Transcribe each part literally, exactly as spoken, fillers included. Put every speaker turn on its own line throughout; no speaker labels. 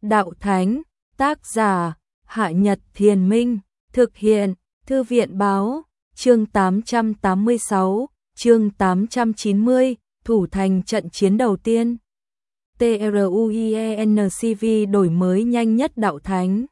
Đạo Thánh, tác giả, Hạ Nhật Thiền Minh, thực hiện, Thư viện Báo, chương tám trăm tám mươi sáu, chương tám trăm chín mươi, thủ thành trận chiến đầu tiên. TRUIENCV đổi mới nhanh nhất Đạo Thánh.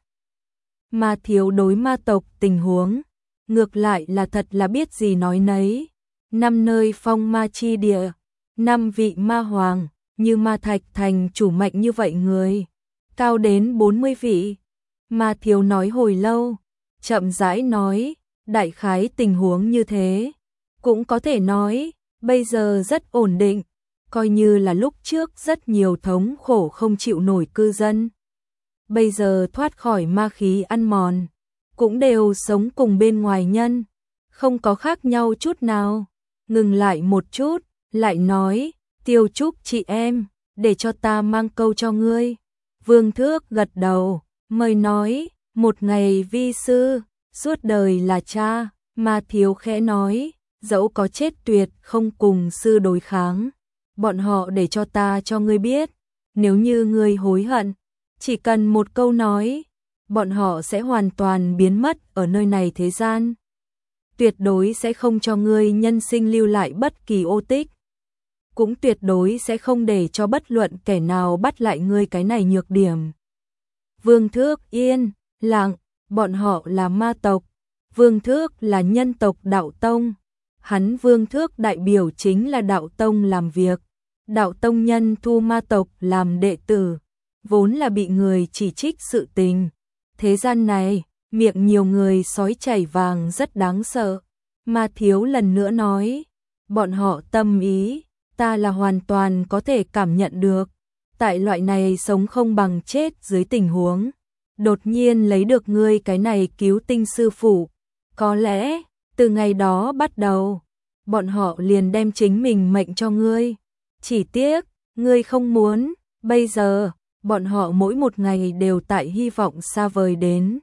Mà thiếu đối ma tộc tình huống, ngược lại là thật là biết gì nói nấy. Năm nơi phong ma chi địa, năm vị ma hoàng, như ma thạch thành chủ mạnh như vậy người, cao đến bốn mươi vị. Mà thiếu nói hồi lâu, chậm rãi nói, đại khái tình huống như thế. Cũng có thể nói, bây giờ rất ổn định, coi như là lúc trước rất nhiều thống khổ không chịu nổi cư dân. Bây giờ thoát khỏi ma khí ăn mòn, cũng đều sống cùng bên ngoài nhân, không có khác nhau chút nào. Ngừng lại một chút, lại nói, Tiêu Trúc chị em, để cho ta mang câu cho ngươi. Vương Thước gật đầu, mời nói, một ngày vi sư, suốt đời là cha. Mà thiếu khẽ nói, dẫu có chết tuyệt không cùng sư đối kháng. Bọn họ để cho ta cho ngươi biết, nếu như ngươi hối hận, chỉ cần một câu nói, bọn họ sẽ hoàn toàn biến mất ở nơi này thế gian. Tuyệt đối sẽ không cho ngươi nhân sinh lưu lại bất kỳ ô tích. Cũng tuyệt đối sẽ không để cho bất luận kẻ nào bắt lại ngươi cái này nhược điểm. Vương Thước yên, lặng, bọn họ là ma tộc, Vương Thước là nhân tộc Đạo Tông. Hắn Vương Thước đại biểu chính là Đạo Tông làm việc. Đạo Tông nhân thu ma tộc làm đệ tử, vốn là bị người chỉ trích sự tình. Thế gian này, miệng nhiều người sói chảy vàng rất đáng sợ. Mà thiếu lần nữa nói, bọn họ tâm ý, ta là hoàn toàn có thể cảm nhận được. Tại loại này sống không bằng chết dưới tình huống, đột nhiên lấy được ngươi cái này cứu tinh sư phụ. Có lẽ, từ ngày đó bắt đầu, bọn họ liền đem chính mình mệnh cho ngươi. Chỉ tiếc, ngươi không muốn, bây giờ, bọn họ mỗi một ngày đều tại hy vọng xa vời đến.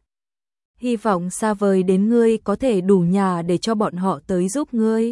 Hy vọng xa vời đến ngươi có thể đủ nhà để cho bọn họ tới giúp ngươi.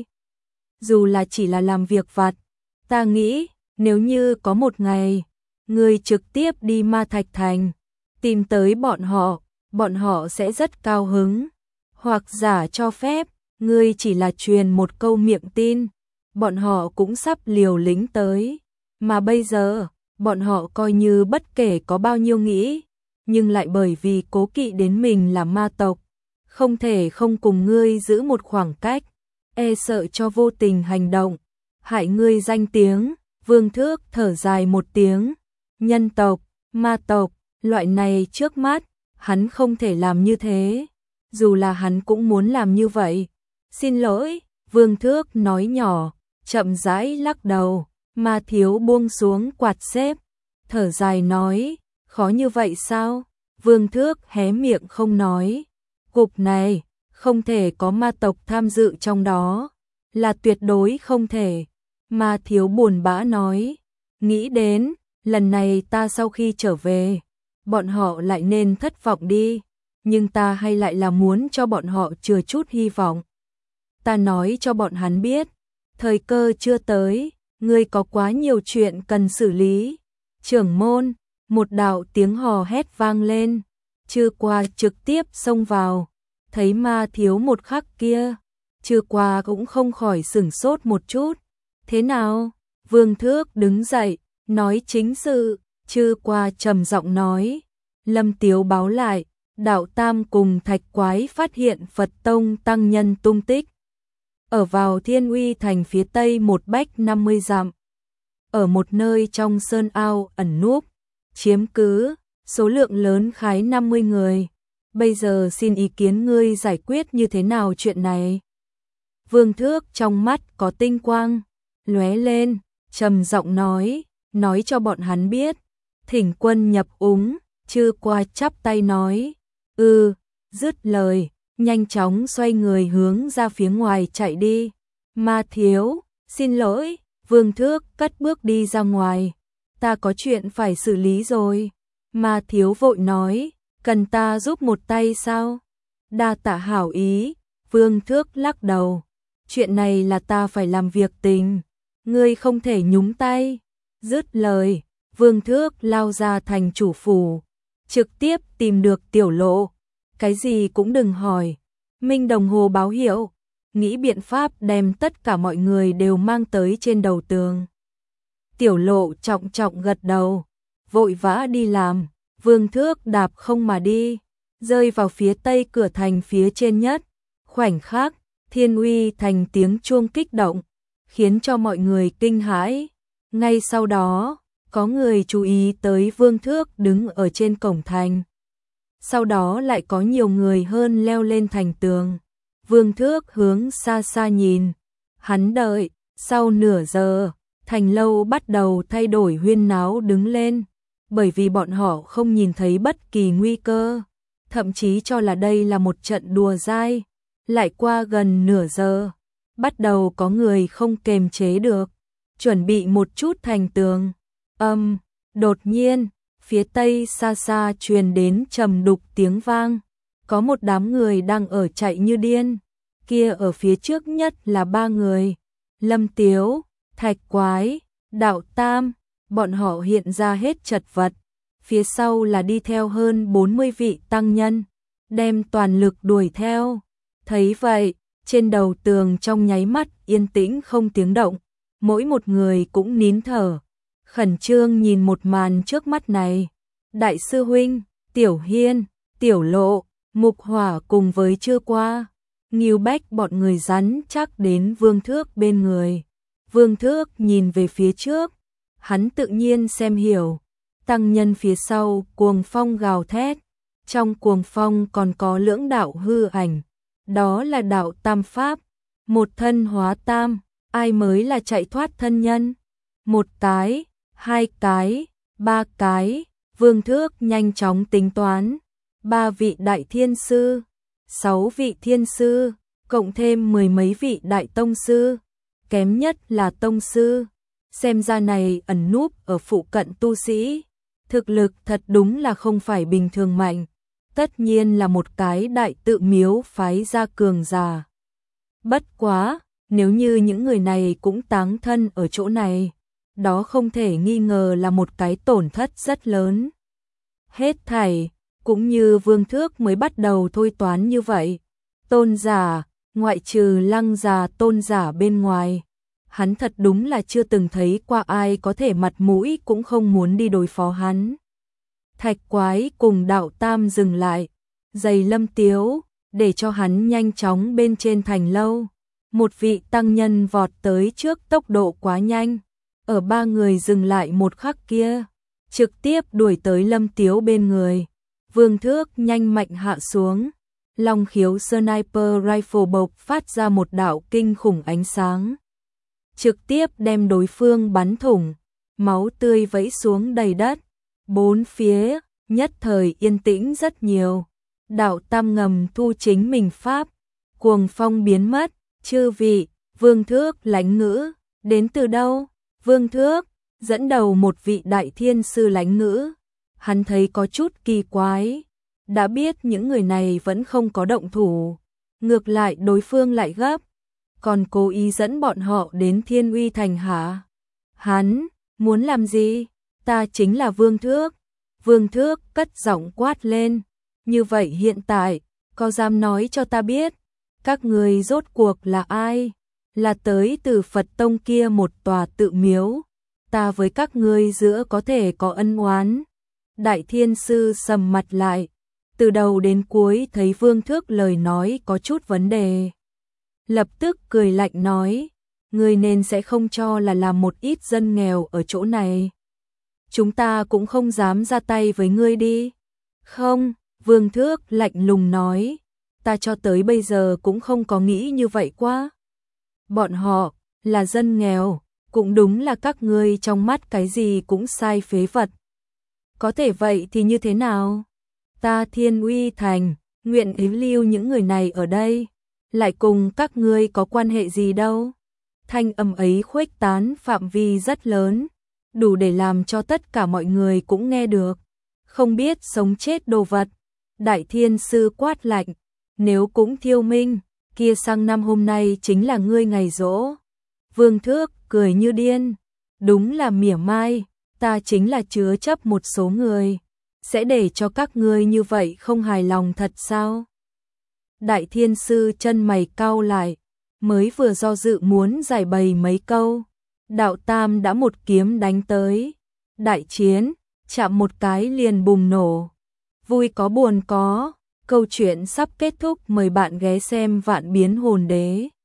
Dù là chỉ là làm việc vặt, ta nghĩ, nếu như có một ngày, ngươi trực tiếp đi Ma Thạch Thành, tìm tới bọn họ, bọn họ sẽ rất cao hứng. Hoặc giả cho phép, ngươi chỉ là truyền một câu miệng tin, bọn họ cũng sắp liều lĩnh tới. Mà bây giờ, bọn họ coi như bất kể có bao nhiêu nghĩ, nhưng lại bởi vì cố kỵ đến mình là ma tộc, không thể không cùng ngươi giữ một khoảng cách, e sợ cho vô tình hành động, hại ngươi danh tiếng. Vương Thước thở dài một tiếng, nhân tộc, ma tộc, loại này trước mắt, hắn không thể làm như thế, dù là hắn cũng muốn làm như vậy. Xin lỗi, Vương Thước nói nhỏ, chậm rãi lắc đầu. Mà thiếu buông xuống quạt xếp, thở dài nói, khó như vậy sao? Vương Thước hé miệng không nói. Cục này, không thể có ma tộc tham dự trong đó, là tuyệt đối không thể. Mà thiếu buồn bã nói, nghĩ đến, lần này ta sau khi trở về, bọn họ lại nên thất vọng đi, nhưng ta hay lại là muốn cho bọn họ chừa chút hy vọng. Ta nói cho bọn hắn biết, thời cơ chưa tới. Ngươi có quá nhiều chuyện cần xử lý. Trưởng môn, một đạo tiếng hò hét vang lên. Chư Qua trực tiếp xông vào. Thấy ma thiếu một khắc kia, Chư Qua cũng không khỏi sửng sốt một chút. Thế nào? Vương Thước đứng dậy, nói chính sự. Chư Qua trầm giọng nói. Lâm Tiếu báo lại, Đạo Tam cùng Thạch Quái phát hiện Phật Tông tăng nhân tung tích. Ở vào Thiên Uy thành phía tây một bách năm mươi dặm. Ở một nơi trong sơn ao ẩn núp, chiếm cứ, số lượng lớn khái năm mươi người. Bây giờ xin ý kiến ngươi giải quyết như thế nào chuyện này? Vương Thước trong mắt có tinh quang, lóe lên, trầm giọng nói, nói cho bọn hắn biết. Thỉnh quân nhập úng. Chư Qua chắp tay nói, ừ, dứt lời. Nhanh chóng xoay người hướng ra phía ngoài chạy đi. Ma thiếu, xin lỗi, Vương Thước cất bước đi ra ngoài. Ta có chuyện phải xử lý rồi. Ma thiếu vội nói, cần ta giúp một tay sao? Đa tạ hảo ý. Vương Thước lắc đầu. Chuyện này là ta phải làm việc tình, ngươi không thể nhúng tay. Dứt lời, Vương Thước lao ra thành chủ phủ, trực tiếp tìm được Tiểu Lộ, cái gì cũng đừng hỏi. Minh đồng hồ báo hiệu, nghĩ biện pháp đem tất cả mọi người đều mang tới trên đầu tường. Tiểu Lộ trọng trọng gật đầu, vội vã đi làm. Vương Thước đạp không mà đi, rơi vào phía tây cửa thành phía trên nhất. Khoảnh khắc, Thiên Uy thành tiếng chuông kích động, khiến cho mọi người kinh hãi. Ngay sau đó, có người chú ý tới Vương Thước đứng ở trên cổng thành. Sau đó lại có nhiều người hơn leo lên thành tường. Vương Thước hướng xa xa nhìn, hắn đợi, sau nửa giờ, thành lâu bắt đầu thay đổi huyên náo đứng lên, bởi vì bọn họ không nhìn thấy bất kỳ nguy cơ, thậm chí cho là đây là một trận đùa dai. Lại qua gần nửa giờ, bắt đầu có người không kềm chế được, chuẩn bị một chút thành tường. Âm, um, đột nhiên, phía tây xa xa truyền đến trầm đục tiếng vang, có một đám người đang ở chạy như điên. Kia ở phía trước nhất là ba người, Lâm Tiếu, Thạch Quái, Đạo Tam, bọn họ hiện ra hết chật vật. Phía sau là đi theo hơn bốn mươi vị tăng nhân, đem toàn lực đuổi theo. Thấy vậy, trên đầu tường trong nháy mắt yên tĩnh không tiếng động, mỗi một người cũng nín thở, khẩn trương nhìn một màn trước mắt này. Đại sư huynh, Tiểu Hiên, Tiểu Lộ, Mục Hỏa cùng với Trưa Qua, Ngưu Bách bọn người rắn chắc đến Vương Thước bên người. Vương Thước nhìn về phía trước, hắn tự nhiên xem hiểu, tăng nhân phía sau cuồng phong gào thét, trong cuồng phong còn có lưỡng đạo hư ảnh, đó là đạo tam pháp, một thân hóa tam, ai mới là chạy thoát thân nhân. Một cái, hai cái, ba cái, Vương Thước nhanh chóng tính toán, ba vị đại thiên sư, sáu vị thiên sư, cộng thêm mười mấy vị đại tông sư, kém nhất là tông sư. Xem ra này ẩn núp ở phụ cận tu sĩ, thực lực thật đúng là không phải bình thường mạnh, tất nhiên là một cái đại tự miếu phái ra cường giả. Bất quá, nếu như những người này cũng táng thân ở chỗ này, đó không thể nghi ngờ là một cái tổn thất rất lớn. Hết thảy, cũng như Vương Thước mới bắt đầu thôi toán như vậy, tôn giả, ngoại trừ Lăng già tôn giả bên ngoài, hắn thật đúng là chưa từng thấy qua ai có thể mặt mũi cũng không muốn đi đối phó hắn. Thạch Quái cùng Đạo Tam dừng lại, giày Lâm Tiếu, để cho hắn nhanh chóng bên trên thành lâu. Một vị tăng nhân vọt tới trước tốc độ quá nhanh, ở ba người dừng lại một khắc kia, trực tiếp đuổi tới Lâm Tiếu bên người. Vương Thước nhanh mạnh hạ xuống, long khiếu sniper rifle bộc phát ra một đạo kinh khủng ánh sáng, trực tiếp đem đối phương bắn thủng, máu tươi vẫy xuống đầy đất. Bốn phía nhất thời yên tĩnh rất nhiều. Đạo Tam ngầm thu chính mình pháp, cuồng phong biến mất. Chư vị, Vương Thước lãnh ngữ, đến từ đâu? Vương Thước dẫn đầu một vị đại thiên sư lãnh ngữ, hắn thấy có chút kỳ quái, đã biết những người này vẫn không có động thủ, ngược lại đối phương lại gấp, còn cố ý dẫn bọn họ đến Thiên Uy thành hả? Hắn muốn làm gì? Ta chính là Vương Thước. Vương Thước cất giọng quát lên, như vậy hiện tại, có dám nói cho ta biết, các người rốt cuộc là ai? Là tới từ Phật tông kia một tòa tự miếu, ta với các ngươi giữa có thể có ân oán. Đại thiên sư sầm mặt lại, từ đầu đến cuối thấy Vương Thước lời nói có chút vấn đề, lập tức cười lạnh nói, ngươi nên sẽ không cho là làm một ít dân nghèo ở chỗ này. Chúng ta cũng không dám ra tay với ngươi đi. Không, Vương Thước lạnh lùng nói, ta cho tới bây giờ cũng không có nghĩ như vậy quá. Bọn họ là dân nghèo, cũng đúng là các ngươi trong mắt cái gì cũng sai phế vật. Có thể vậy thì như thế nào? Ta Thiên Uy thành, nguyện ý lưu những người này ở đây, lại cùng các ngươi có quan hệ gì đâu. Thanh âm ấy khuếch tán phạm vi rất lớn, đủ để làm cho tất cả mọi người cũng nghe được. Không biết sống chết đồ vật. Đại thiên sư quát lạnh, nếu cũng thiêu minh, kia sang năm hôm nay chính là ngươi ngày giỗ. Vương Thước cười như điên, đúng là mỉa mai, ta chính là chứa chấp một số người, sẽ để cho các ngươi như vậy không hài lòng thật sao? Đại thiên sư chân mày cau lại, mới vừa do dự muốn giải bày mấy câu, đạo tam đã một kiếm đánh tới. Đại chiến, chạm một cái liền bùng nổ. Vui có buồn có, câu chuyện sắp kết thúc, mời bạn ghé xem Vạn Biến Hồn Đế.